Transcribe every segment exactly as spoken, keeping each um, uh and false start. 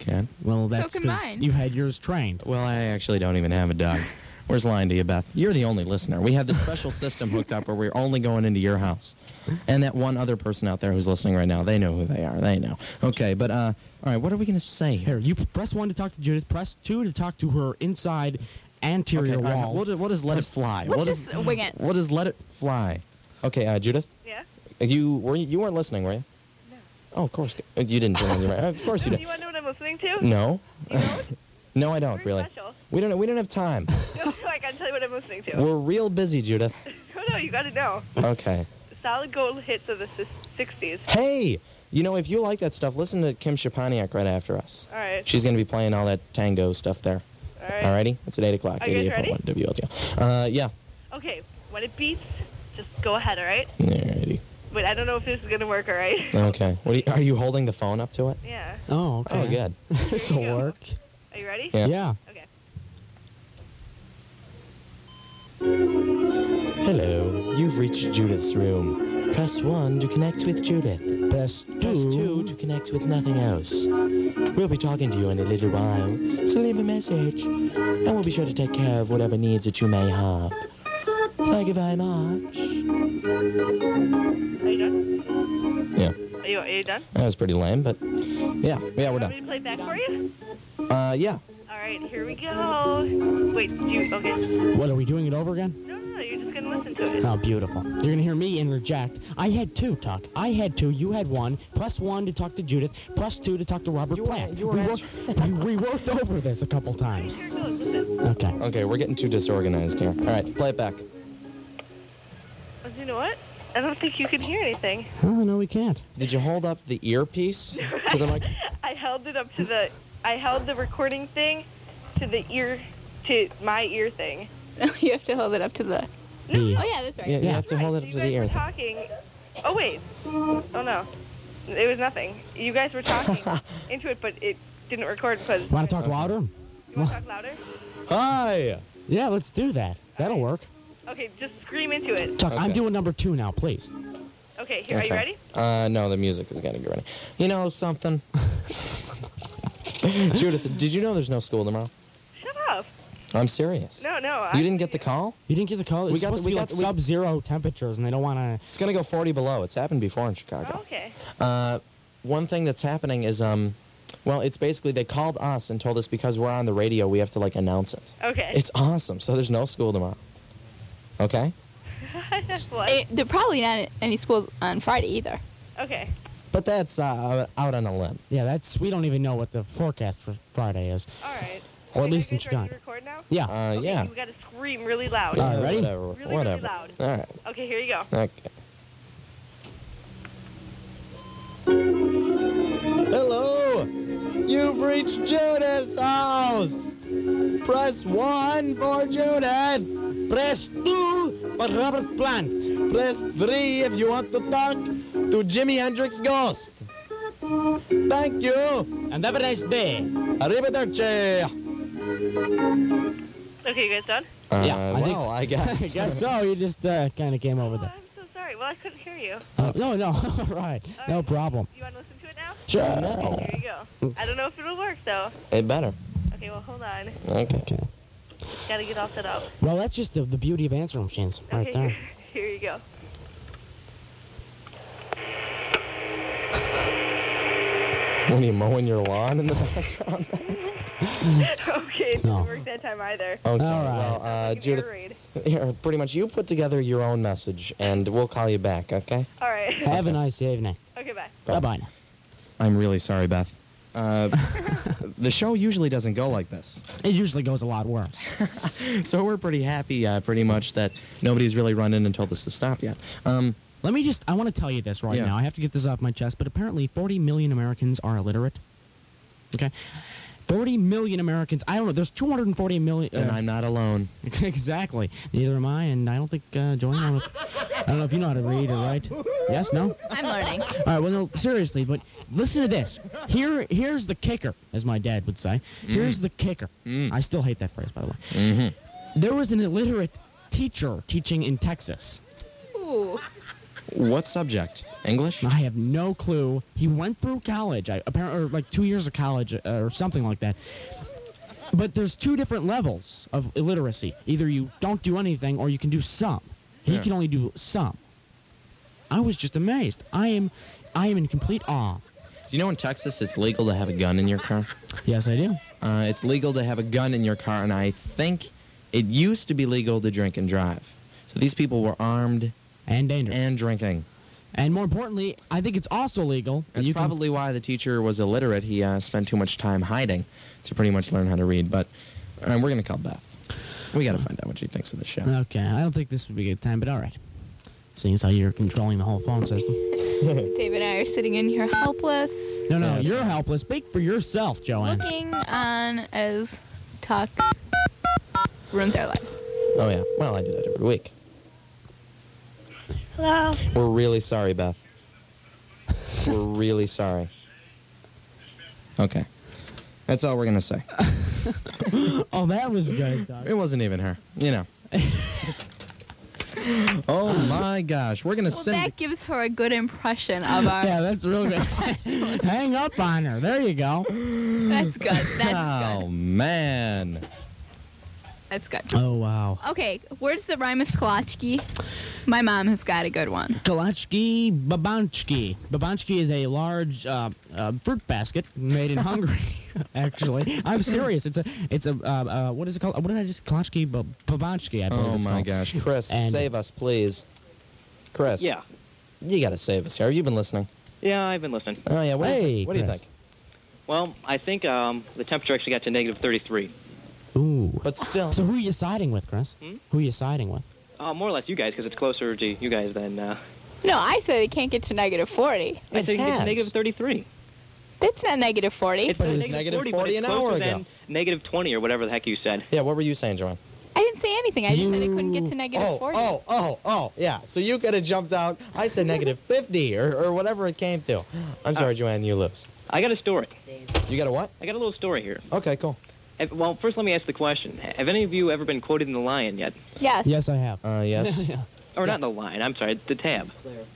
cat. Well, that's can because mine. you had yours trained. Well, I actually don't even have a dog. Where's lying to you, Beth? You're the only listener. We have this special system hooked up where we're only going into your house. And that one other person out there who's listening right now, they know who they are. They know. Okay, but, uh, all right, what are we going to say here? Here, you press one to talk to Judith, press two to talk to her inside anterior Okay, all right, wall. we'll just, we'll just let it fly. Let's We'll just wing it. We'll just let it fly. Okay, uh, Judith? Yeah? You were you, you weren't listening, were you? No. Oh, of course. You didn't turn on your mic. Of course you Do did. you want to know what I'm listening to? No. You don't? No, I don't, Very really. special. We don't we don't have time. No, I gotta tell you what I'm listening to. We're real busy, Judith. No, no, you gotta know. Okay. Solid gold hits of the sis- sixties. Hey, you know, if you like that stuff, listen to Kim Shapaniak right after us. All right. She's going to be playing all that tango stuff there. All right. Alrighty? It's at eight o'clock. Are you guys eighty-eight point one W L T L. Uh, yeah. Okay, when it beats, just go ahead, all right? Alrighty. Wait, I don't know if this is gonna work, all right? Okay. What are you, are you holding the phone up to it? Yeah. Oh, okay. Oh, good. This will Here you go. work. Are you ready? Yeah. Yeah. Okay. Hello. You've reached Judith's room. Press one to connect with Judith. Press Press two. two to connect with nothing else. We'll be talking to you in a little while, so leave a message, and we'll be sure to take care of whatever needs that you may have. Thank you very much. Are you done? Yeah, Are you, are you done? that was pretty lame, but yeah, yeah, we're Want me done. to play it back for you? Uh, yeah. All right, here we go. Wait, do you, okay. What, are we doing it over again? No, no, no, you're just gonna listen to it. Oh, beautiful. You're going to hear me interject. I had two, Tuck. I had two. You had one. Press one to talk to Judith. Press two to talk to Robert You were- Plant. you were we, answering- worked, we, we worked over this a couple times. Here it goes, listen. Okay. Okay, we're getting too disorganized here. All right, play it back. Oh, you know what? I don't think you can hear anything. Oh, no, we can't. Did you hold up the earpiece to the mic? I held it up to the, I held the recording thing to the ear, to my ear thing. You have to hold it up to the... The- Oh, yeah, that's right. Yeah, you Yeah. have to hold it up Right, to so the you ear. guys were talking. Oh, wait. Oh, no. It was nothing. You guys were talking into it, but it didn't record because... Want to talk louder? You want to talk louder? Hi! Yeah, let's do that. That'll work. Okay, just scream into it. Tuck, I'm Okay. doing number two now, please. Okay, here, are you ready? Uh, no, the music is getting ready. You know something? Judith, did you know there's no school tomorrow? Shut up. I'm serious. No, no. You didn't get the call? You didn't get the call? It's We got supposed the- to be we like got- we- sub-zero temperatures, and they don't want to... It's going to go forty below. It's happened before in Oh, Chicago. okay. Uh, one thing that's happening is, um, well, it's basically they called us and told us because we're on the radio, we have to, like, announce it. Okay. It's awesome. So there's no school tomorrow. Okay? what? Eh, there probably not any school on Friday either. Okay. But that's uh, out on a limb. Yeah, that's... We don't even know what the forecast for Friday is. All right. Or at Okay, least you in guys ready Chicago. to record now? Yeah. Uh, Okay, yeah. We gotta scream really loud. All right, ready? Whatever. Really, really whatever. loud. All right. Okay, here you go. Okay. Hello! You've reached Judith's house! Press one for Judith! Press two for Robert Plant. Press three if you want to talk to Jimi Hendrix Ghost. Thank you! And have a nice day. Arrivederci! Okay, you guys done? Uh, Yeah, I think- well, I guess. I guess so. You just uh, kind of came over Oh, there. I'm so sorry. Well, I couldn't hear you. Uh, no, no. All right. All No right. problem. You want to listen to it now? Sure. No. Here you go. I don't know if it'll work, though. It better. Okay, well, hold on. Okay. Okay. Gotta get all set up. Well, that's just the, the beauty of answering machines right Okay, there. here, here you go. When you mowing your lawn in the background? Okay, it didn't No. work that time either. Okay. All right. Well, uh, Like an Judith, air raid. here, pretty much you put together your own message, and we'll call you back, okay? All right. Have a nice evening. Okay, bye. Bye-bye now. I'm really sorry, Beth. Uh, the show usually doesn't go like this. It usually goes a lot worse. So we're pretty happy, uh, pretty much, that nobody's really run in and told us to stop yet. Um, Let me just, I want to tell you this right Yeah. now. I have to get this off my chest, but apparently forty million Americans are illiterate. Okay? forty million Americans. I don't know. There's two hundred forty million. and uh, I'm not alone. Exactly. Neither am I, and I don't think uh, Joanne. I don't, I don't know if you know how to read or write. Yes, no. I'm learning. All right. Well, no, seriously, but listen to this. Here, here's the kicker, as my dad would say. Here's the kicker. Mm. I still hate that phrase, by the way. Mm-hmm. There was an illiterate teacher teaching in Texas. Ooh. What subject? English? I have no clue. He went through college, I, apparently, or like two years of college uh, or something like that. But there's two different levels of illiteracy. Either you don't do anything or you can do some. He Yeah. can only do some. I was just amazed. I am, I am in complete awe. Do you know in Texas it's legal to have a gun in your car? Yes, I do. Uh, it's legal to have a gun in your car, and I think it used to be legal to drink and drive. So these people were armed And dangerous. and drinking. And more importantly, I think it's also legal. that That's you can- probably why the teacher was illiterate. He uh, spent too much time hiding to pretty much learn how to read. But uh, we're going to call Beth. We got to find out what she thinks of the show. Okay, I don't think this would be a good time, but all right. Seeing as how you're controlling the whole phone system. Dave and I are sitting in here helpless, No, no, Yes. you're helpless. Speak for yourself, Joanne. looking on as talk ruins our lives. Oh, yeah. Well, I do that every week. Hello. We're really sorry, Beth. We're really sorry. Okay. That's all we're going to say. Oh, that was good, Doug. It wasn't even her. You know. Oh, my gosh. We're going to Well, send... that gives her a good impression of our. Yeah, that's real good. Hang up on her. There you go. That's good. That's Oh, good. man. That's good. Oh, wow. Okay, where's the rhyme with Kolachki? My mom has got a good one. Kalachki Babanchki. Babanchki is a large uh, uh, fruit basket made in Hungary. Actually, I'm serious. It's a, it's a, uh, uh, what is it called? What did I just? Kalachki Babanchki. I believe Oh, it's my called. gosh. Chris, And- save us, please. Chris. Yeah. You got to save us here. Have you been listening? Yeah, I've been listening. Oh, yeah. What, do, Hey, you, what do you Chris. think? Well, I think um, the temperature actually got to negative thirty-three. Ooh. But still. So who are you siding with, Chris? Hmm? Who are you siding with? Uh, more or less you guys, because it's closer to you guys than... Uh, No, I said it can't get to negative forty. I It think it's has. negative thirty-three. That's not negative forty. It's But not it was negative forty, forty but it's an hour closer ago. than negative twenty or whatever the heck you said. Yeah, what were you saying, Joanne? I didn't say anything. I just said it couldn't get to negative oh, forty. oh, oh, oh, yeah. So you could have jumped out. I said negative fifty or, or whatever it came to. I'm sorry, Joanne, you lose. I got a story. You got a what? I got a little story here. Okay, cool. If, well, first let me ask the question. Have any of you ever been quoted in The Lion yet? Yes. Yes, I have. Uh, yes. Or not The Lion, I'm sorry, The Tab.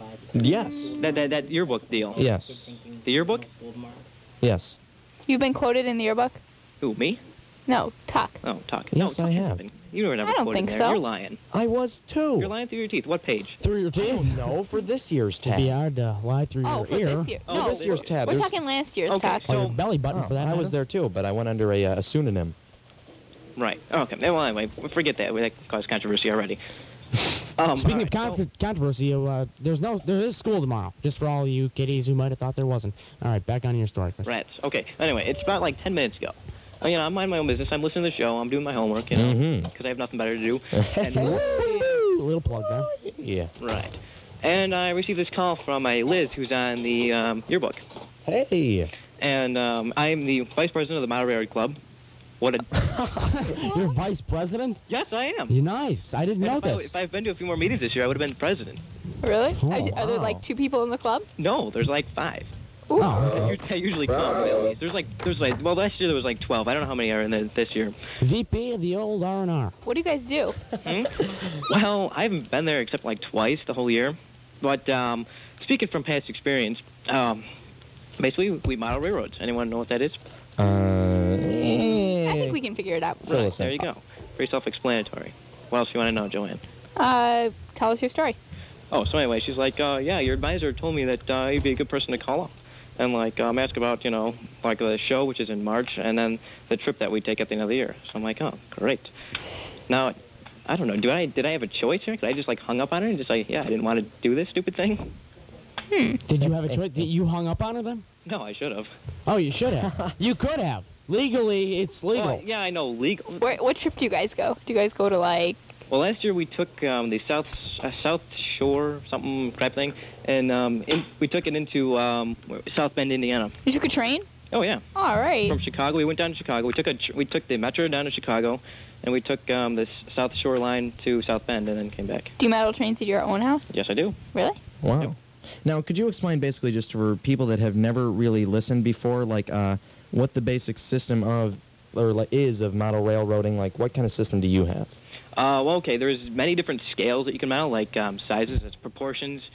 Yes. That, that, that yearbook deal. Yes. The yearbook? Yes. You've been quoted in the yearbook? Who, me? No, talk. Oh, talk. Yes, no, I Tuck have. something. You were never I don't quoted think there. so. You're lying. I was too. You're lying through your teeth. What page? Through your teeth. No, for this year's It'd be tab. hard to lie through Oh, your for ear. this year. Oh, no, this year's tab. We're There's- talking last year's Okay, talk. Or your So- belly button, Oh, for that I was matter. there too, but I went under a, uh, a pseudonym. Right. Okay. Well, anyway, forget that. That caused controversy already. Um, Speaking all of right, con- controversy, uh, there's no, there is school tomorrow. Just for all you kiddies who might have thought there wasn't. All right, back on your story, Chris. so- Rats. Okay. Anyway, it's about like ten minutes ago. Uh, You know, I'm minding my own business. I'm listening to the show. I'm doing my homework, you know, because Mhm. I have nothing better to do. And, Woo! Little plug there. Yeah. right. And I received this call from a Liz who's on the um, yearbook. Hey. And um, I'm the vice president of the Model Railroad Club. What a... You're vice president? Yes, I am. You're nice. I didn't And know if, I, this. if I've been to a few more meetings this year, I would have been president. Really? Oh, are, are there wow. like two people in the club? No, there's like five. Ooh. Oh, That okay. u- that usually come at least. There's like, there's like, well, last year there was like twelve. I don't know how many are in the, this year. V P of the old R and R. What do you guys do? Hmm? Well, I haven't been there except like twice the whole year. But um, speaking from past experience, um, basically we model railroads. Anyone know what that is? Uh, I think we can figure it out. Fill Right, us in. there you go. Very self-explanatory. What else do you want to know, Joanne? Uh, tell us your story. Oh, so anyway, she's like, uh, yeah, your advisor told me that uh, you'd be a good person to call up. And, like, um, ask about, you know, like the show, which is in March, and then the trip that we take at the end of the year. So I'm like, oh, great. Now, I don't know, do I did I have a choice here? Could I just, like, hung up on her and just like, yeah, I didn't want to do this stupid thing? Did you have a choice? Did you hung up on her then? No, I should have. Oh, you should have. You could have. Legally, it's legal. Well, yeah, I know, legal. Where, what trip do you guys go? Do you guys go to like? Well, last year we took um, the South uh, South Shore something crap thing, and um, in, we took it into um, South Bend, Indiana. You took a train? Oh yeah, All right. from Chicago. We went down to Chicago. We took a tr- we took the metro down to Chicago, and we took um, the s- South Shore line to South Bend, and then came back. Do you model trains at your own house? Yes, I do. Really? Wow. Yep. Now, could you explain basically just for people that have never really listened before, like uh, what the basic system of or like is of model railroading? Like, what kind of system do you have? Uh, well, okay. There's many different scales that you can model, like um, sizes, it's proportions,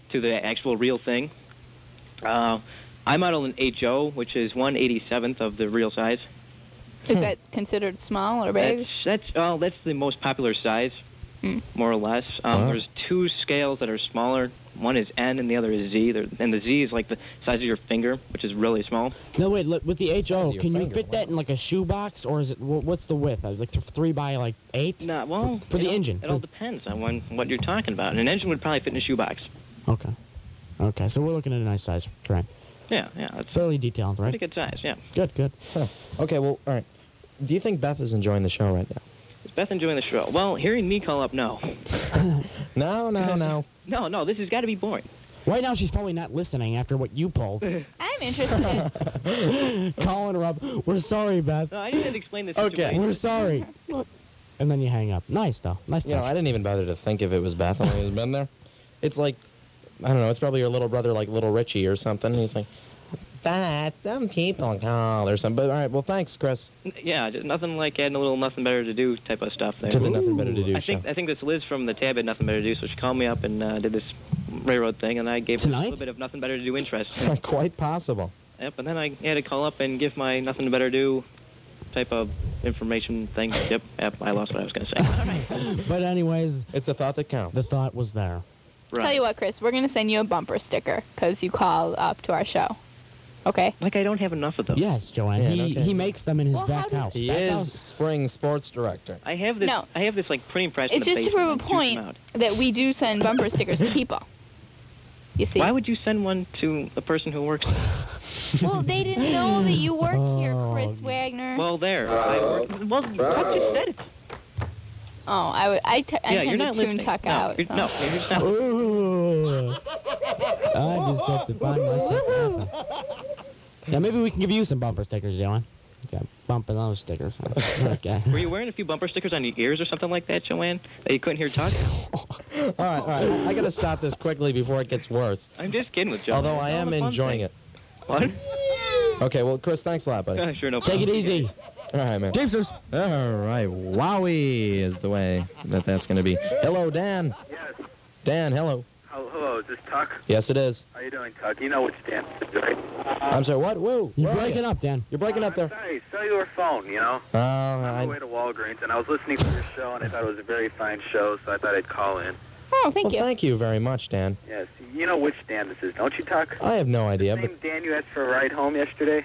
to the actual real thing. Uh, I model an H O, which is one eighty-seventh of the real size. Is that considered small or big? That's that's oh, that's the most popular size, Mm. more or less. Um, Wow. There's two scales that are smaller. One is N and the other is Z. They're, and the Z is like the size of your finger, which is really small. No, wait. Look, with the H Size O, of your can you finger, fit that wow. in like a shoebox, or is it? wh- What's the width? Uh, Like th- three by like eight? Nah, well, For- for it the all- engine. It all For- depends on when, what you're talking about. An engine would probably fit in a shoebox. Okay. Okay. So we're looking at a nice size train. Yeah, yeah, it's Fairly detailed, pretty right? good size. Yeah. Good. Good. Huh. Okay, well, all right. Do you think Beth is enjoying the show right now? Is Beth enjoying the show? Well, hearing me call up, no. No, no, no. No, no, this has got to be boring. Right now, she's probably not listening after what you pulled. I'm interested. Calling her up. We're sorry, Beth. No, I didn't explain the Okay. situation. We're sorry. And then you hang up. Nice though. Nice You know, touch. I didn't even bother to think if it was Beth. I mean, he's been there. It's like, I don't know, it's probably your little brother, like Little Richie or something. He's like, Dad, some people call or something. But all right, well, thanks, Chris. Yeah, just nothing like adding a little nothing better to do type of stuff there. To the Nothing Better to Do I show. think I think this Liz from the Tab had nothing better to do, so she called me up and uh, did this railroad thing, and I gave her a Tonight? little bit of nothing better to do interest. Quite possible. Yep, and then I had to call up and give my nothing better to do type of information thing. Yep, yep, I lost what I was going to say. All right. But anyways, It's the thought that counts. the thought was there. Right. Tell you what, Chris, we're going to send you a bumper sticker because you called up to our show. Okay? Like I don't have enough of them. Yes, Joanne. Yeah, he okay. he makes them in his Well, how back do- house. He back is house. spring sports director. I have this. No. I have this like printing press. It's in the just to prove a basement. I juice them point out. that we do send bumper stickers to people. You see? Why would you send one to the person who works? Well, they didn't know that you work here, Oh. Chris Wagner. Well, there. I work. Well, Chuck just said it. oh, I, w- I, t- I yeah, tend you're to not tune listening. Chuck no, out. You're, so. no, you're just not. Ooh. I just have to find myself laughing. Yeah, maybe we can give you some bumper stickers, Joanne. Got bumping those stickers. Okay. Were you wearing a few bumper stickers on your ears or something like that, Joanne, that you couldn't hear Chuck? All right, all right. I got to stop this quickly before it gets worse. I'm just kidding with Joanne. Although I It's all am a fun enjoying thing. it. What? Okay, well, Chris, thanks a lot, buddy. Uh, sure, no Take problem. it easy. All right, man. Teamsters. All right, wowie is the way that that's going to be. Hello, Dan. Yes. Dan, hello. Oh, hello, is this Tuck? Yes, it is. How you doing, Tuck? You know which Dan this is, right? I'm sorry, what? Whoa. You're where are breaking you? up, Dan. You're breaking up Uh, there. I'm sorry, cellular phone, you know? Oh, I'm on I, my way to Walgreens, and I was listening to your show, and I thought it was a very fine show, so I thought I'd call in. Oh, thank well, you. thank you very much, Dan. Yes, you know which Dan this is, don't you, Tuck? I have no idea, Same but... Dan you asked for a ride home yesterday?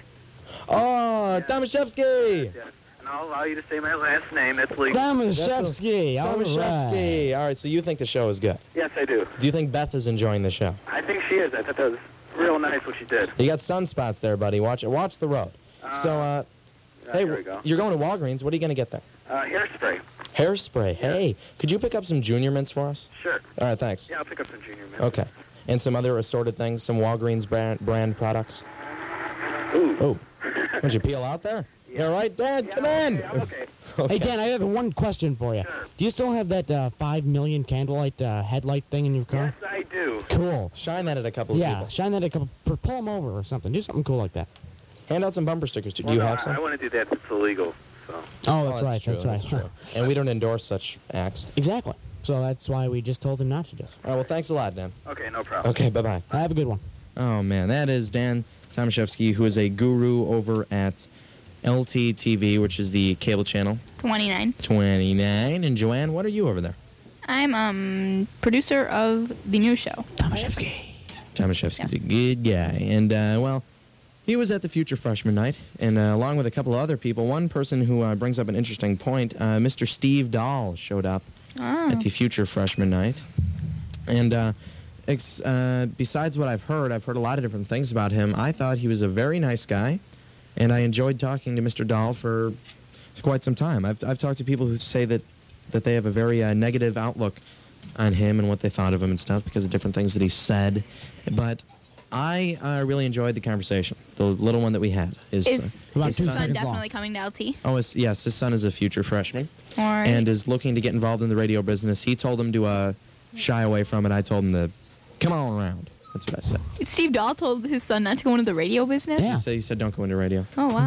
Oh, Tomaszewski! Yes. And I'll allow you to say my last name, that's legal. Tomaszewski. All right. Tomaszewski. All right, so you think the show is good. Yes, I do. Do you think Beth is enjoying the show? I think she is. I thought that was real nice what she did. You got sunspots there, buddy. Watch watch the road. so, uh, Uh, hey, here we go. you're going to Walgreens. What are you going to get there? Uh, hairspray. Hairspray. Hey, could you pick up some Junior Mints for us? Sure. All right, thanks. Yeah, I'll pick up some junior mints. Okay. And some other assorted things, some Walgreens brand, brand products. Ooh. Oh, would you peel out there? You all right, Dad? Yeah, Come I'm in. okay, I'm okay. Hey, Dan, I have one question for you. Sure. Do you still have that uh, five million candlelight uh, headlight thing in your car? Yes, I do. Cool. Shine that at a couple of Yeah, people. shine that a couple. Pull them over or something. Do something cool like that. Hand out some bumper stickers. Do, do Well, you no, have I, some? I want to do that. It's illegal, so. Oh, that's Oh, right. true, That's right. true. And we don't endorse such acts. Exactly. So that's why we just told him not to do it. All right, well, thanks a lot, Dan. Okay, no problem. Okay, bye-bye. Have a good one. Oh, man, that is Dan Tomaszewski, who is a guru over at L T T V, which is the cable channel, twenty-nine. twenty-nine. And Joanne, what are you over there? I'm um producer of the new show. Tomaszewski. Tomaszewski's a good guy. And, uh, well, he was at the Future Freshman Night, and uh, along with a couple of other people, one person who uh, brings up an interesting point, uh, Mister Steve Dahl showed up Oh. at the Future Freshman Night. And uh, ex- uh, besides what I've heard, I've heard a lot of different things about him. I thought he was a very nice guy, and I enjoyed talking to Mister Dahl for quite some time. I've, I've talked to people who say that, that they have a very uh, negative outlook on him and what they thought of him and stuff because of different things that he said. But I uh, really enjoyed the conversation, the little one that we had. His, Is uh, About his two Son son, seconds definitely long. coming to L T. oh, his, yes, his son is a future freshman Or and is looking to get involved in the radio business. He told him to uh, shy away from it. I told him to come on around. That's what I said. Steve Dahl told his son not to go into the radio business. Yeah. He said, he said don't go into radio. Oh wow.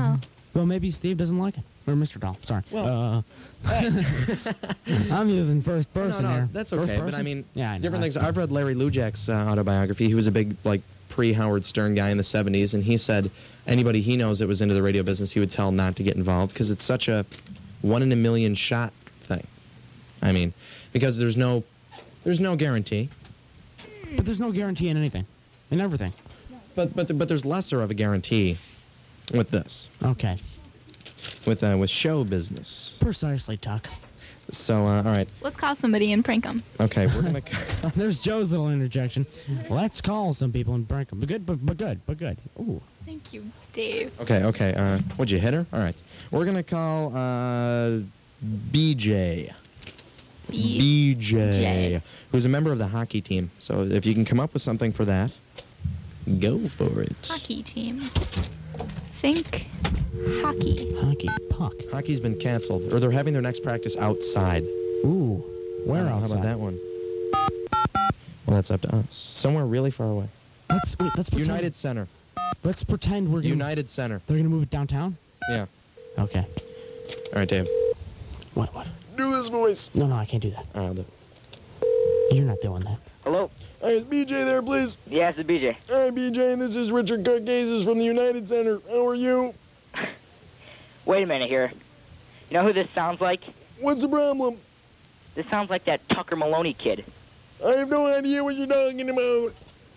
Well, maybe Steve doesn't like it. Or Mister Dahl. Sorry. Well- uh, I'm using first person no, no, here. that's First okay. But person? I mean, yeah, I know. different I- things. I've read Larry Lujak's uh, autobiography. He was a big, like, pre-Howard Stern guy in the seventies, and he said anybody he knows that was into the radio business, he would tell not to get involved because it's such a one in a million shot thing. I mean, because there's no, there's no guarantee. But there's no guarantee in anything, in everything. But but but there's lesser of a guarantee with this, Okay. with uh, with show business. Precisely, Tuck. So uh, all right, Let's call somebody and prank them. okay, we're gonna. There's Joe's little interjection. Let's call some people and prank them. But good, but, but good, but good. Ooh. Thank you, Dave. Okay, okay. Uh, what'd you hit her? All right, we're gonna call uh, B J. B. B J, J. who's a member of the hockey team. So if you can come up with something for that, go for it. Hockey team. Think hockey. Hockey puck. Hockey's been canceled, or they're having their next practice outside. Ooh. Where Uh, else? How about that one? Well, that's up to us. Somewhere really far away. Let's wait, let's pretend. United Center. Let's pretend we're gonna. United Center. They're gonna move it downtown. Yeah. Okay. All right, Dave. What? What? Do this voice. No, no, I can't do that. All right, I'll do it. You're not doing that. Hello? Hey, is B J there, please? Yeah, it's B J. Hi, B J, and this is Richard Carcazes from the United Center. How are you? Wait a minute here. You know who this sounds like? What's the problem? This sounds like that Tucker Maloney kid. I have no idea what you're talking about.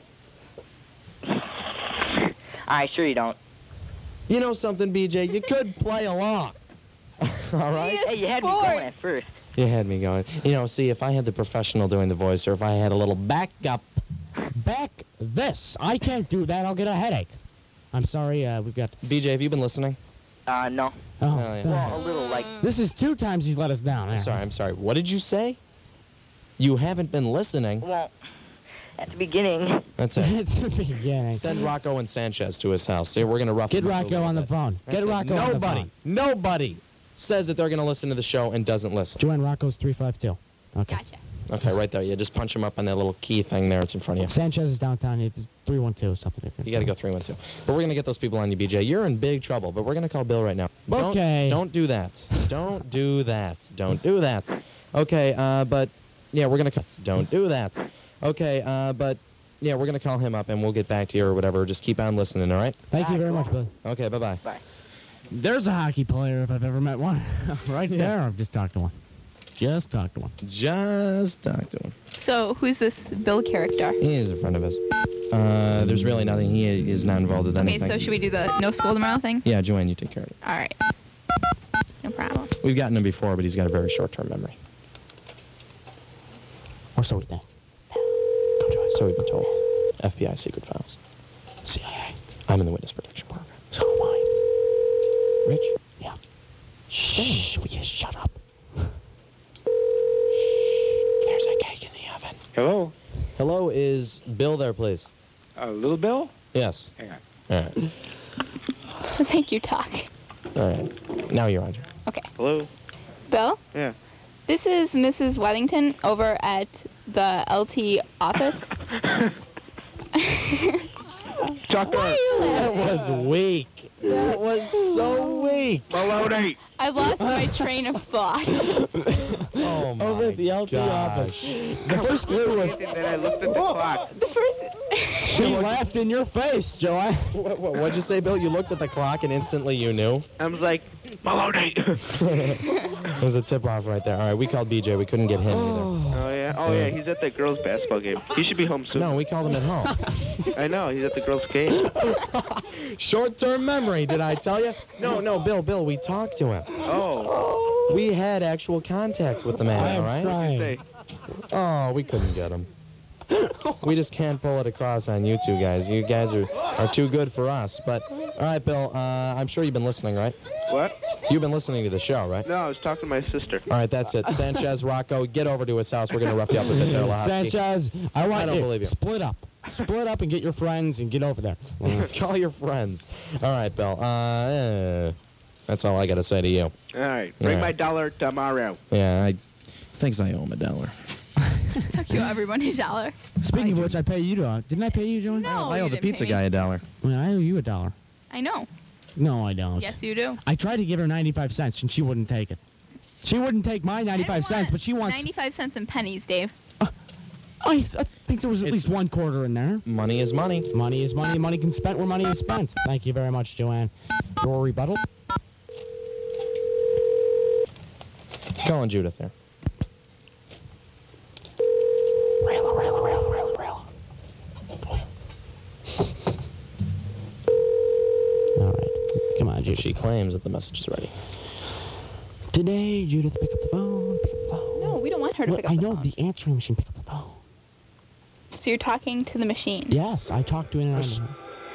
I sure you don't. You know something, B J? You could play along. All right? Hey, you had me Sport. going at first. You had me going. You know, see, if I had the professional doing the voice, or if I had a little backup. Back this. I can't do that. I'll get a headache. I'm sorry. Uh, we've got. B J, have you been listening? Uh, no. Oh. Oh, yeah. damn. Well, a little, like... This is two times he's let us down. I'm Yeah. sorry, I'm sorry. What did you say? You haven't been listening. Well, at the beginning... That's it. It's the beginning. Send Rocco and Sanchez to his house. See, we're going to rough Get him up a Rocco little on the bit. phone. Get That's it. Rocco on the Nobody, phone. nobody says that they're going to listen to the show and doesn't listen. Joanne Rocco's three five two. Okay. Gotcha. Okay, right there. Yeah, just punch him up on that little key thing there. It's in front of you. Sanchez is downtown. It's three one two, something different. You got to go three one two. But we're going to get those people on you, B J. You're in big trouble, but we're going to call Bill right now. Okay. Don't, don't do that. Don't do that. Don't do that. Okay, uh, but, yeah, we're going to cut. Don't do that. Okay, uh, but, yeah, we're going to call him up, and we'll get back to you or whatever. Just keep on listening, all right? Thank you very much, Billy. Okay, bye-bye. Bye. There's a hockey player if I've ever met one. Right there. I've just talked to one. Just talked to one. Just talk to him. So, who's this Bill character? He is a friend of his. Uh, there's really nothing. He is not involved with Okay, anything. so should we do the no school tomorrow thing? Yeah, Joanne, you take care of it. All right. No problem. We've gotten him before, but he's got a very short-term memory. Or so we think. Come join us. So we've been told. F B I secret files. C I A. I'm in the witness protection program. So am I. Rich? Yeah. Shh. Will you shut up? There's a cake in the oven. Hello? Hello, is Bill there, please? Uh, Little Bill? Yes. Hang on. All right. Thank you, Talk. All right. Now you're on. Joe. Okay. Hello? Bill, Yeah. this is Missus Weddington over at the L T office. Tucker. Why are you That laughing? was weak. That was so weak. Maloney. I lost my train of thought. Oh, my Over at the L T office. gosh. The first clue was And then I looked at the clock. The first... she laughed in your face, Joanne. What, what, what'd you say, Bill? You looked at the clock and instantly you knew? I was like, Maloney. There's a tip-off right there. All right, we called B J. We couldn't get him either. Oh, yeah? Oh, yeah, he's at the girls' basketball game. He should be home soon. No, we called him at home. I know, he's at the girls' game. Short-term memory, did I tell you? No, no, Bill, Bill, we talked to him. Oh. We had actual contact with the man, all right? crying. Say, Oh, we couldn't get him. We just can't pull it across on you two guys. You guys are, are too good for us. But, all right, Bill, uh, I'm sure you've been listening, right? what? You've been listening to the show, right? No, I was talking to my sister. All right, that's it. Sanchez, Rocco, get over to his house. We're going to rough you up a bit there, Lahowski. Sanchez, I want I don't you believe you. split up. Split up and get your friends and get over there. Call your friends. All right, Bill. Uh, eh, that's all I got to say to you. All right, bring Yeah. my dollar tomorrow. Yeah, I thinks I owe him a dollar. Took you everyone a dollar. Speaking of which, I pay you, dog. Didn't I pay you, Joanne? No. I you owe the didn't pay pizza me. guy a dollar. Well, I owe you a dollar. I know. No, I don't. Yes, you do. I tried to give her ninety-five cents, and she wouldn't take it. She wouldn't take my ninety-five cents, but she wants... ninety-five cents in pennies, Dave. I, s- I think there was at It's- least one quarter in there. Money is money. Money is money. Money can spent where money is spent. Thank you very much, Joanne. Your rebuttal? Calling Judith there. Rail, rail, rail, rail, rail. All right. Come on, Judith. She claims that the message is ready. Today, Judith, pick up the phone. Pick up the phone. No, we don't want her to Well, pick up I the know phone. the answering machine. Pick up the phone. So you're talking to the machine. Yes, I talked to it. And I-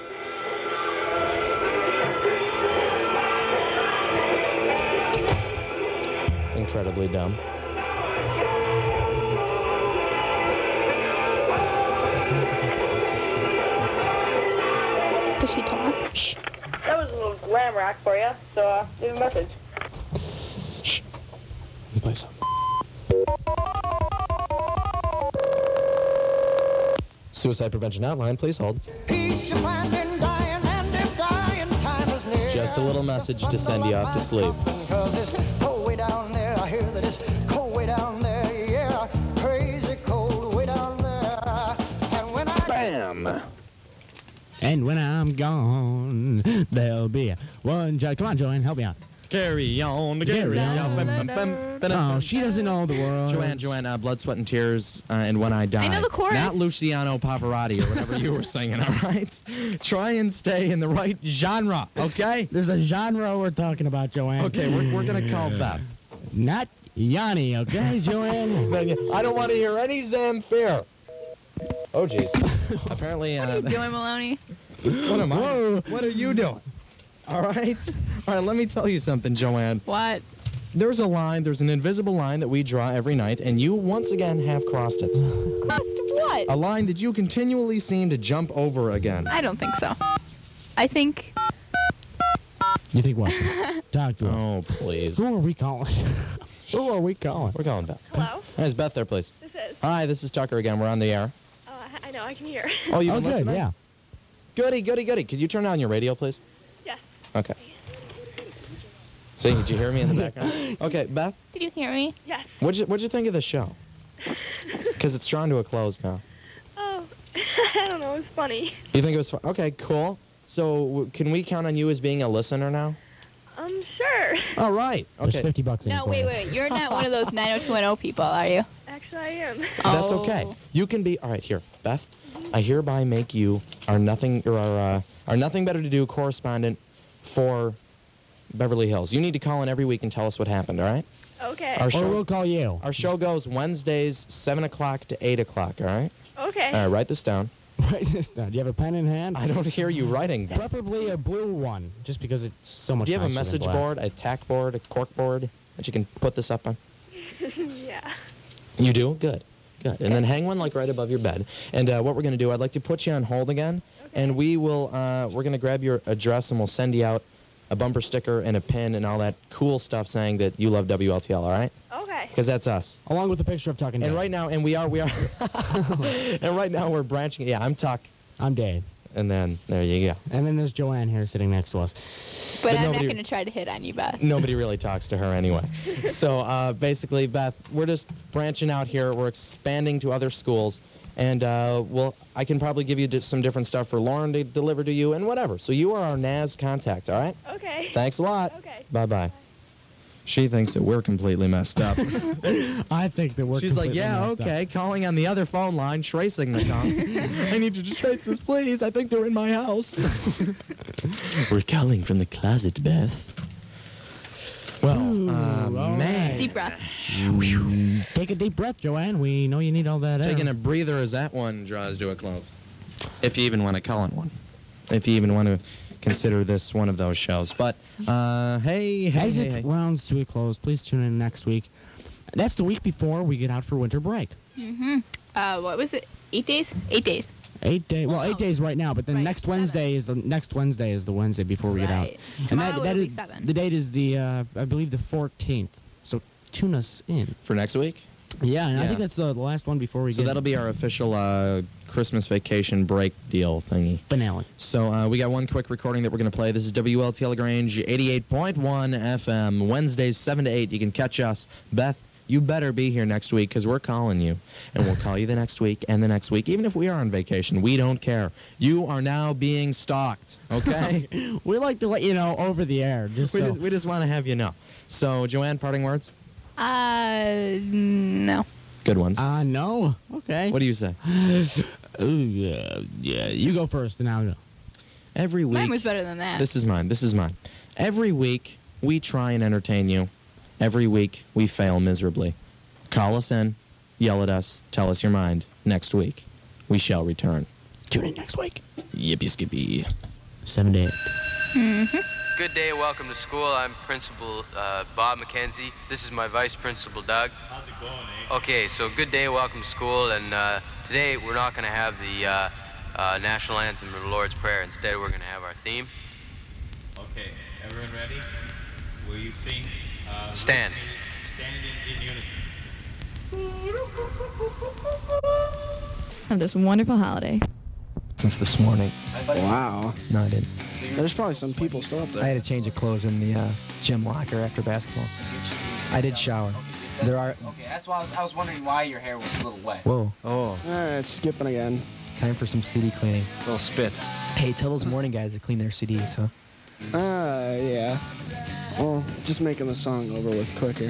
Incredibly dumb. Does she talk? That was a little glam rock for you, so uh, leave a message. Shh. Let me play some. Suicide Prevention Hotline, please hold. Just a little message to send you off to sleep. Bam! And when I'm gone, there'll be one judge. Come on, Joanne, help me out. Carry on, Carry on. Bum, bum, bum, bum, Oh, she doesn't know the words. Joanne, Joanne, uh, Blood, Sweat, and Tears, uh, and When I Die. I know the chorus. Not Luciano Pavarotti or whatever you were singing, all right? Try and stay in the right genre, okay? There's a genre we're talking about, Joanne. Okay, we're, we're going to call Beth. Not Yanni, okay, Joanne? I don't want to hear any Zamfir. Oh, jeez. Apparently, What are uh, you doing, Maloney? what am I? What are you doing? All right? All right, let me tell you something, Joanne. What? There's a line, there's an invisible line that we draw every night, and you once again have crossed it. Crossed what? A line that you continually seem to jump over again. I don't think so. I think You think what? Talk to us. Oh, please. Who are we calling? Who are we calling? We're calling Beth. Hello? Hi, is Beth there, please? This is. Hi, this is Tucker again. We're on the air. Uh, I know, I can hear. Oh, you've Oh, been good, listening? yeah. Goody, goody, goody. Could you turn on your radio, please? Yes. Okay. See, did you hear me in the background? Okay, Beth, Did you hear me? Yes. what'd you, what'd you think of the show? Because it's drawn to a close now. Oh, I don't know. It was funny. You think it was fun? Okay, cool. So w- can we count on you as being a listener now? Um, sure. All right. There's Okay. fifty bucks in No, it for wait, you. wait. You're not one of those nine oh two one oh people, are you? Actually, I am. That's okay. Oh. You can be all right. Here, Beth. I hereby make you our nothing or our uh, our nothing better to do correspondent for Beverly Hills. You need to call in every week and tell us what happened. All right. Okay. Our Or show. we'll call you. Our show goes Wednesdays, seven o'clock to eight o'clock. All right. Okay. All right. Write this down. Write this down. Do you have a pen in hand? I don't hear you writing that. Preferably a blue one, just because it's so much Do you have a nicer than message black. board, a tack board, a cork board that you can put this up on? Yeah. You do? Good. Good. And then hang one like right above your bed. And uh, what we're going to do, I'd like to put you on hold again, Okay. and we will. Uh, we're going to grab your address and we'll send you out a bumper sticker and a pin and all that cool stuff saying that you love W L T L. All right? Okay. Because that's us. Along with a picture of Tuck and And Dave. right now, and we are, we are, and right now we're branching. Yeah, I'm Tuck, I'm Dave. and then there you go. And then there's Joanne here sitting next to us. But, But I'm nobody- not going to try to hit on you, Beth. Nobody really talks to her anyway. So uh, basically, Beth, we're just branching out here. We're expanding to other schools. And uh, well, I can probably give you di- some different stuff for Lauren to deliver to you and whatever. So you are our N A S contact, all right? Okay. Thanks a lot. Okay. Bye-bye. She thinks that we're completely messed up. I think that we're She's like, completely yeah, messed up. okay, calling on the other phone line, tracing the call. I need you to trace this, please. I think they're in my house. We're calling from the closet, Beth. Well, Ooh, uh, all man. right. Deep breath. Take a deep breath, Joanne. We know you need all that air. Taking a breather as that one draws to a close. If you even want to call it one. If you even want to consider this one of those shows. But, uh, hey, hey, As hey, it hey. rounds to a close, please tune in next week. That's the week before we get out for winter break. Mm-hmm. Uh, what was it? Eight days? Eight days. Eight day, well, Oh. eight days right now, but then Right, next seven. Wednesday is the next Wednesday is the Wednesday before we get out. Right. Tomorrow it'll be seven. the date is the uh, I believe the fourteenth. So tune us in. For next week? Yeah, and I Yeah. think that's the, the last one before we So get that'll be our official uh, Christmas vacation break deal thingy. finale. So uh, we got one quick recording that we're going to play. This is W L T LaGrange eighty-eight point one F M. Wednesdays, seven to eight. You can catch us. Beth, you better be here next week because we're calling you. And we'll call you the next week and the next week. Even if we are on vacation, we don't care. You are now being stalked, okay? We like to let you know over the air. Just we, so. just, we just want to have you know. So, Joanne, parting words? Uh, no. Good ones. Uh, no. Okay. What do you say? Ooh, yeah, yeah. You go first, and I'll go. Every week. Mine was better than that. This is mine. This is mine. Every week, we try and entertain you. Every week, we fail miserably. Call us in, yell at us, tell us your mind. Next week, we shall return. Tune in next week. Yippee skippy. Seven to eight. Mm-hmm. Good day, welcome to school. I'm Principal uh, Bob McKenzie. This is my Vice Principal, Doug. How's it going, eh? Okay, so good day, welcome to school. And uh, today we're not going to have the uh, uh, national anthem or the Lord's Prayer. Instead, we're going to have our theme. Okay, everyone ready? Will you sing? Uh, Stand. Standing in unison. Have this wonderful holiday. Since this morning. Wow. No, I didn't. There's probably some people still up there. I had to change of clothes in the uh, gym locker after basketball. I did shower. There are. Okay, that's why I was, I was wondering why your hair was a little wet. Whoa. Oh. All right, skipping again. Time for some C D cleaning. A little spit. Hey, tell those morning guys to clean their C Ds, huh? Uh, yeah. Well, just making the song over with quicker.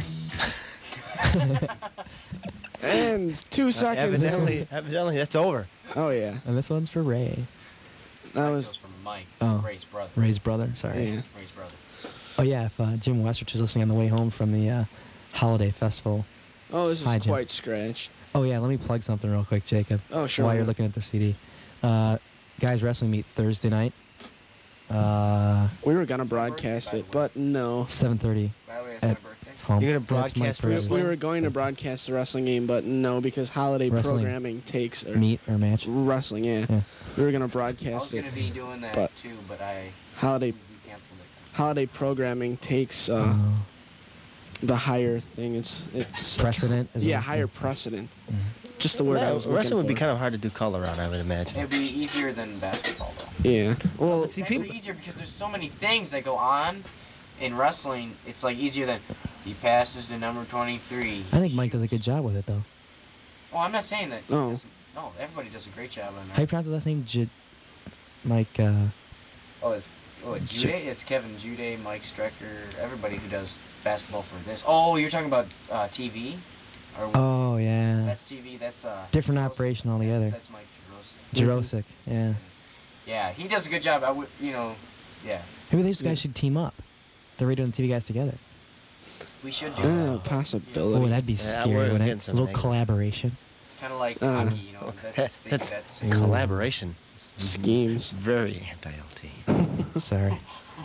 And two seconds. Evidently, evidently, that's over. Oh yeah. And this one's for Ray. That was from Mike, Oh. Ray's brother. Ray's brother. Sorry. Yeah. Ray's brother. Oh yeah. If uh, Jim Westrich is listening on the way home from the uh, holiday festival. Oh, this is Hi, Jim. quite scratched. Oh yeah. Let me plug something real quick, Jacob. Oh, sure. While you're looking at the C D, uh, guys wrestling meet Thursday night. Uh, We were gonna broadcast it, but no. seven thirty. By the way, it's At my birthday. home. You're gonna That's my broadcast We, present. we were going to broadcast the wrestling game, but no, because holiday Wrestling. programming takes or Meet or match. wrestling. Yeah. Yeah. We were gonna I was broadcast going it. to be doing that but too, but I holiday we canceled it. holiday programming takes uh, Uh, the higher thing. It's it's precedent. Is yeah, it- higher precedent. Just the word I was looking Wrestling would be for. kind of hard to do color on, I would imagine. It'd be easier than basketball, though. Yeah. Well, It's actually easier because there's so many things that go on in wrestling. It's like easier than he passes to number twenty-three. I think Mike does a good job with it, though. Oh, I'm not saying that. he No. doesn't- No, everybody does a great job on How do you that. pronounce his last name? J- Mike. Uh, Oh, it's oh, it's Ju- Jude. It's Kevin Jude, Mike Strecker, everybody who does basketball for this. Oh, you're talking about uh, T V? Or oh yeah. That's T V. That's uh. Different Jurosic. operation That's, altogether. that's Mike Jurosic. Jurosic. Yeah. Yeah, he does a good job. I would, you know, yeah. Maybe these guys should team up. The radio and T V guys together. We should do uh, that. possibility. Oh, that'd be Yeah, scary, we're wouldn't getting it? A little something. collaboration. Kind of like Uh, hockey, you know. That's, the thing, That's that's Ooh. collaboration. Schemes. Very anti-L T. Sorry.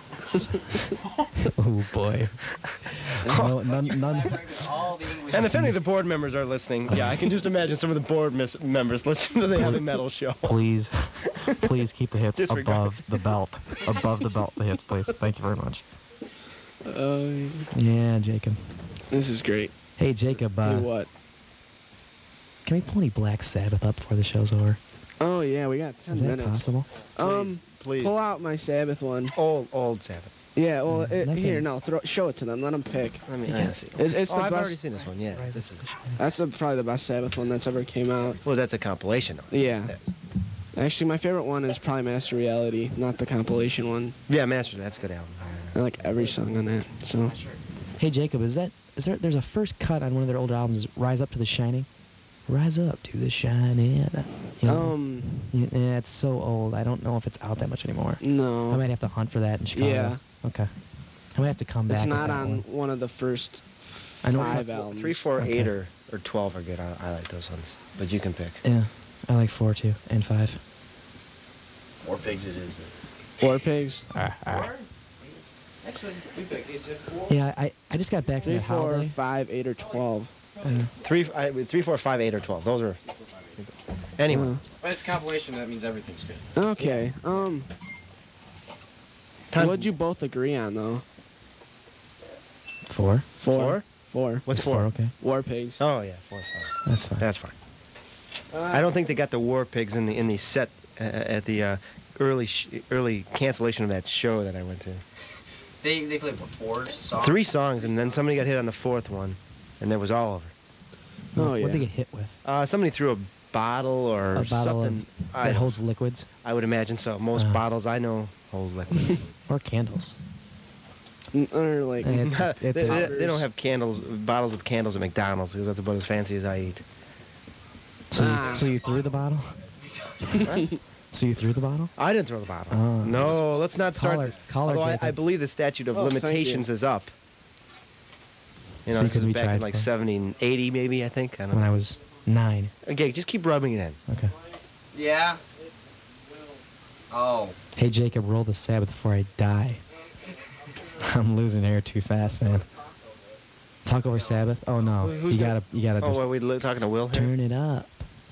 oh boy. No, none, none. all the English. And if any of the board members are listening, yeah, I can just imagine some of the board mis- members listening to the heavy metal show. Please, please keep the hits Disregard. above the belt. Above the belt, the hits, please. Thank you very much. Uh, Yeah, Jacob. this is great. Hey, Jacob. Hey, Uh, what? can we pull any Black Sabbath up before the show's over? Oh yeah, we got ten Is that minutes. possible? Um, Please. pull out my Sabbath one. Old, old Sabbath. Yeah, well, it, Nothing. here, no, throw, show it to them. Let them pick. I mean, Yeah. I see. It's, it's oh, the I've already best. seen this one. Yeah, this is. That's the, probably the best Sabbath one that's ever came out. Well, that's a compilation. Of it. Yeah. Actually, my favorite one is probably Master Reality, not the compilation one. Yeah, Master. That's a good album. I like every song on that. So Hey, Jacob. Is that is there? There's a first cut on one of their older albums. Rise Up to the Shining. Rise up to the shining. You know? um, Yeah, it's so old. I don't know if it's out that much anymore. I no, might have to hunt for that in Chicago. Yeah. Okay. I might have to come back. it's with not that on one. one of the first I know it's five not- albums. Three, four, Okay. eight, or, or twelve are good. I, I like those ones, but you can pick. Yeah, I like four too and five. More pigs it is. War Pigs. Actually, we picked. Is it four? Yeah, I, I just got back from Three, the four, holiday. five, eight, or twelve. Uh, Three, I, three, four, five, eight, or twelve. Those are. Anyway, But it's compilation. That means everything's good. Okay. Um, Time- what'd you both agree on though? four. Four. Four? Four. What's It's four? Okay. War pigs. Oh yeah, four's fine. That's fine. That's fine. I don't think they got the War Pigs in the in the set uh, at the uh, early sh- early cancellation of that show that I went to. They they played what, four songs? Three songs, and then somebody got hit on the fourth one, and that was all over. Oh, yeah. What'd they get hit with? Uh, somebody threw a bottle or A bottle something. of, I that don't- holds liquids I would imagine so. Most Uh. bottles I know hold liquids. or candles. N- Or like. It's a- they, it's a- they- they don't have candles, bottles with candles at McDonald's because that's about as fancy as I eat. So, Ah. you, so you threw the bottle? So you threw the bottle? I didn't throw the bottle. Oh. No, let's not start Caller- this. caller, Although I, Jacob. I believe the statute of Oh, thank limitations you. is up. You know, So you this could is be back in tried like for- seventy, eighty maybe, I think. I don't When know. I was nine. Okay, just keep rubbing it in. Okay. Yeah. Oh. Hey Jacob, roll the Sabbath before I die. I'm losing hair too fast, man. Talk over Sabbath? Oh no, Who- who's you that? gotta, you gotta Oh, just are we li- talking to Will here? turn it up.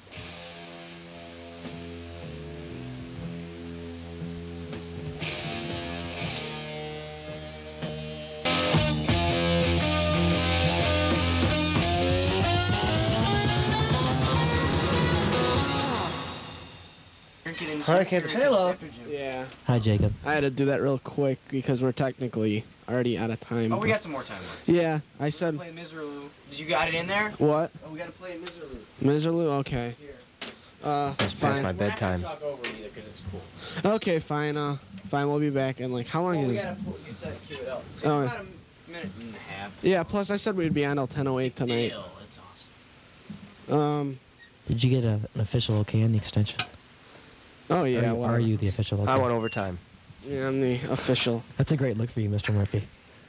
Hello. Yeah. Hi Jacob. I had to do that real quick because we're technically already out of time. Oh, we but- got some more time left. Yeah, I said. Play Miserloo. Did you got it in there? What? Oh, we gotta play Miserloo. Miserloo? Okay. Uh, That's fine. my bedtime. Talk over it either because it's cool. Okay, fine. Uh, fine. We'll be back in like how long Well, we is? gotta put, you said cue it up. It's Oh. about a minute and a half. Yeah. Plus, I said we'd be on till ten oh eight tonight. Deal. It's awesome. Um. Did you get a, an official okay on the extension? Oh Are yeah. you, well, are you the official okay? I want overtime. Yeah, I'm the official. That's a great look for you, Mister Murphy.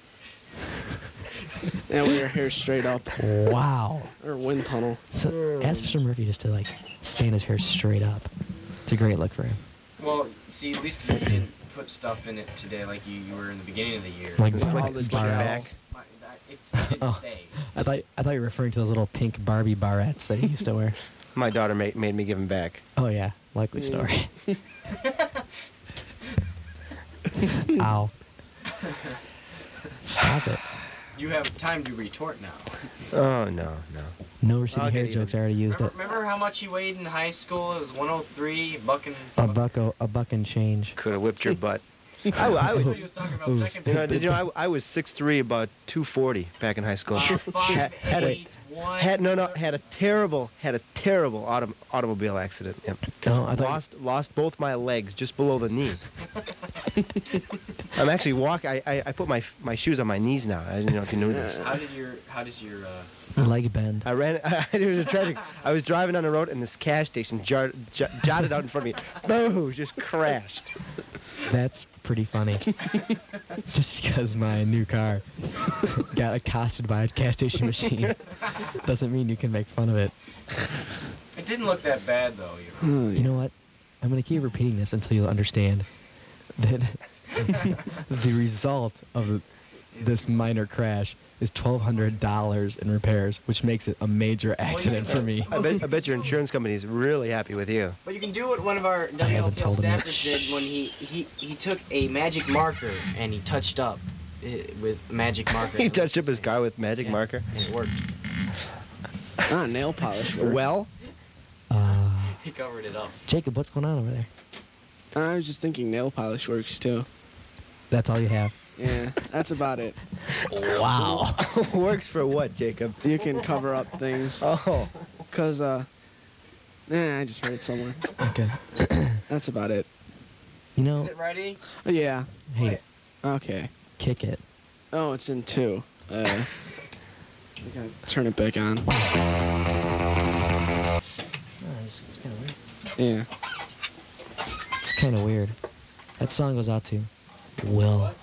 And we are here straight up. Wow. Or wind tunnel. So ask Mister Murphy just to like stand his hair straight up. It's a great look for him. Well, see, at least you didn't put stuff in it today like you, you were in the beginning of the year. Like, Just like like the bar back. hats. My, that, it, it didn't Oh. stay. I thought I thought you were referring to those little pink Barbie barrettes that he used to wear. My daughter made, made me give him back. Oh yeah, likely story. Ow. Stop it. You have time to retort now. Oh, no, no. No receding I'll hair get even. jokes. I already used Remember, it. remember how much he weighed in high school? It was one oh three, buck and... A buck, o- a buck and change. Could have whipped your butt. I, I was, That's what he was talking about Oof. second you know, period. did you know, I, I was six three, about two forty back in high school. Uh, five, had, had a, eight, one, had no, no, had a terrible, had a terrible autom- automobile accident. Yep. No, I thought. Lost, lost both my legs just below the knee. I'm actually walk. I, I, I put my my shoes on my knees now. I didn't know if you knew this. How did your, how does your, uh... Leg bend. I ran. It was a tragic. I was driving down the road and this cash station jar, j- jotted out in front of me. Boom! Just crashed. That's pretty funny. Just because my new car got accosted by a gas station machine doesn't mean you can make fun of it. It didn't look that bad, though. You You know what? I'm going to keep repeating this until you'll understand that the result of the, this minor crash is twelve hundred dollars in repairs, which makes it a major accident for me. I bet, I bet your insurance company is really happy with you. But you can do what one of our I haven't W L T L told him yet. staffers did when he, he, he took a magic marker and he touched up it with magic marker. He touched up his car with magic Yeah. marker. And it worked. Ah, nail polish. works. Well, Uh, He covered it up. Jacob, what's going on over there? I was just thinking nail polish works too. That's all you have. Yeah, that's about it. Wow. works for what, Jacob? You can cover up things. Oh, Cause uh, eh, I just heard it somewhere. Okay. That's about it. You Is know, it ready? Oh, yeah. hey, Okay. kick it. Oh, it's in two. Uh, I gotta turn it back on. Oh, it's it's kind of weird. Yeah. It's, it's kind of weird. That song goes out to Will.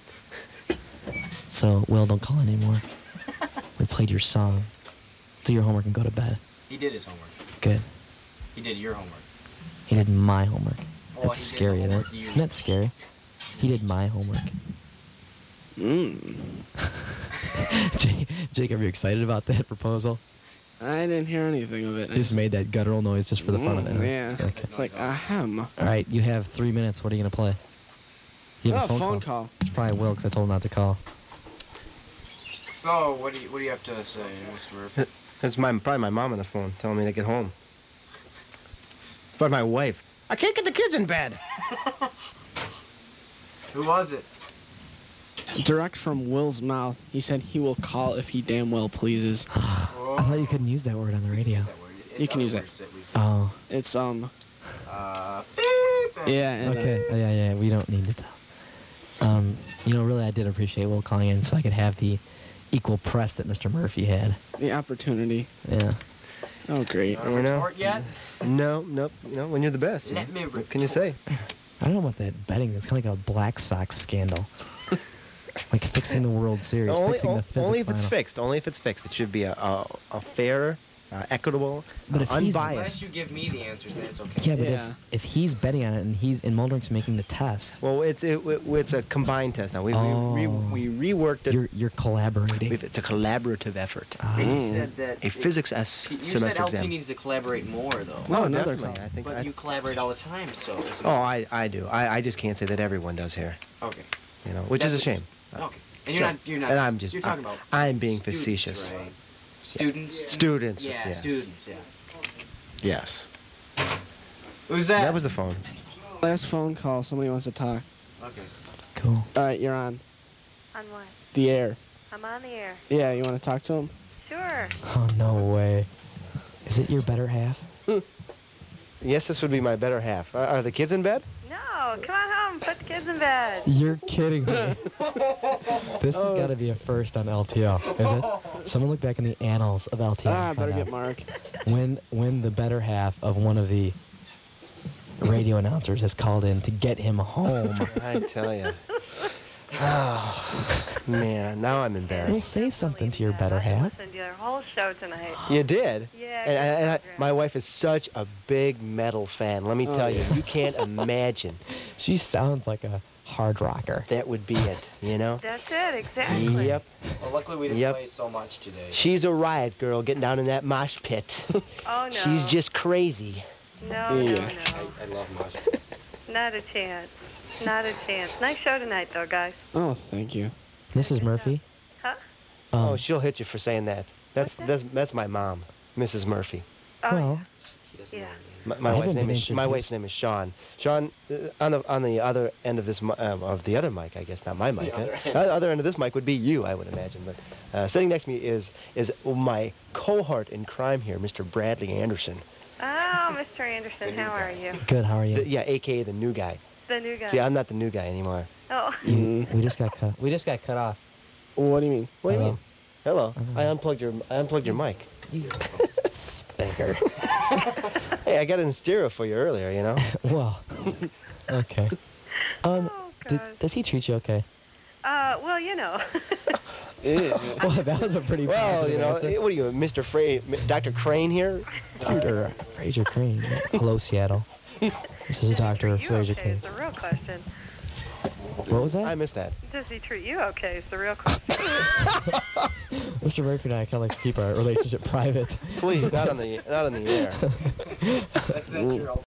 So, Will, don't call anymore. We played your song. Do your homework and go to bed. He did his homework. Good. He did your homework. He did my homework. Oh, That's he did the scary, isn't it? homework you- Isn't that scary? He did my homework. Mm. Jake, Jacob, are you excited about that proposal? I didn't hear anything of it. I Just made that guttural noise just for the fun of it. Mm, huh? yeah. Okay. It's like ahem. All right, you have three minutes. What are you going to play? You have Oh, a phone, phone call. call. It's probably Will because I told him not to call. So, what do you what do you have to say, Mister Murphy? It's my probably my mom on the phone telling me to get home. But my wife, I can't get the kids in bed. Who was it? Direct from Will's mouth. He said he will call if he damn well pleases. I thought you couldn't use that word on the radio. You can use it. Oh. It's um. Uh, yeah. And, Okay. Oh, yeah, yeah. We don't need to tell. Um, you know, really, I did appreciate Will calling in so I could have the equal press that Mister Murphy had. The opportunity. Yeah. Oh, great. You know? Report yet? No, nope. You know, when you're the best. you Let know? me What can you say? I don't know about that betting. It's kind of like a Black Sox scandal. Like fixing the World Series, only, fixing o- the physics only if it's final. fixed. Only if it's fixed. It should be a a, a fair, uh, equitable, But uh, if he's- Unless unbiased. you give me the answers, then it's okay. Yeah, but Yeah. If, if he's betting on it and he's and Muldrink's making the test, Well, it's it, it, it's a combined test now. We Oh. we, we, we reworked it. you're you're collaborating. We've- It's a collaborative effort. Ah. And you said that A physics S You said semester L T exam. needs to collaborate more, though. No, Oh, another definitely. call. I think. But I, you collaborate all the time, so. It's oh, I I do. I, I just can't say that everyone does here. Okay. You know, which is a That's- shame. Okay. And you're not. You're not. And I'm just. You're talking I, about. I'm being students, facetious. Right? Students. Students. Yeah, yes. students. Yeah. Yes. Who's that? That was the phone. Last phone call. Somebody wants to talk. Okay. Cool. All right, you're on On what? the air. I'm on the air. Yeah, you want to talk to him? Sure. Oh no way. Is it your better half? Yes, this would be my better half. Are, are the kids in bed? No, come on home. Put the kids in bed. You're kidding me. This has got to be a first on L T O, is it? Someone look back in the annals of L T O. Ah, and better find get out Mark. When when the better half of one of the radio announcers has called in to get him home. I tell you. Oh, man, now I'm Well, embarrassed. say something to your better I half. listened to your whole show tonight. You did? Yeah. And, and, and I, great. my wife is such a big metal fan. Let me Oh, tell you, yeah. you can't imagine. She sounds like a hard rocker. That would be it, you know? That's it, exactly. Yep. Well, luckily we didn't Yep. play so much today. She's a riot girl getting down in that mosh pit. Oh, no. She's just crazy. No, Yeah. no, no. I, I love much. Not a chance. Not a chance. Nice show tonight, though, guys. Oh, thank you. Missus Murphy? Huh? Um, Oh, she'll hit you for saying that. That's that's that's my mom, Missus Murphy. Oh, well, yeah. My, my I wife's haven't name been is my introduced. wife's name is Sean. Sean, uh, on the on the other end of this mi- um, of the other mic, I guess not my mic. other huh? Uh, other end of this mic would be you, I would imagine. But uh, sitting next to me is is my cohort in crime here, Mister Bradley Anderson. Oh, Mister Anderson, how are you? good. How are you? The, yeah, A K A the new guy. The new guy. See, I'm not the new guy anymore. Oh. You- we just got cut. We just got cut off. What do you mean? What do you Hello? mean? Hello. I unplugged your I unplugged your mic. You spanker. Hey, I got it in stereo for you earlier. You know. Well, okay. Um, Oh, d- God. does he treat you okay? Uh, well, you know. Ew. Well, that was a pretty Well, positive you know, answer. what are you, Mister Fra- Doctor Crane here? Doctor Fraser Crane. Hello, Seattle. This is Doctor you Fraser okay Crane. is the real question. What was I that? missed that. Does he treat you okay is the real question. Mister Murphy and I kind of like to keep our relationship private. Please, not on the not on the air. That's, that's your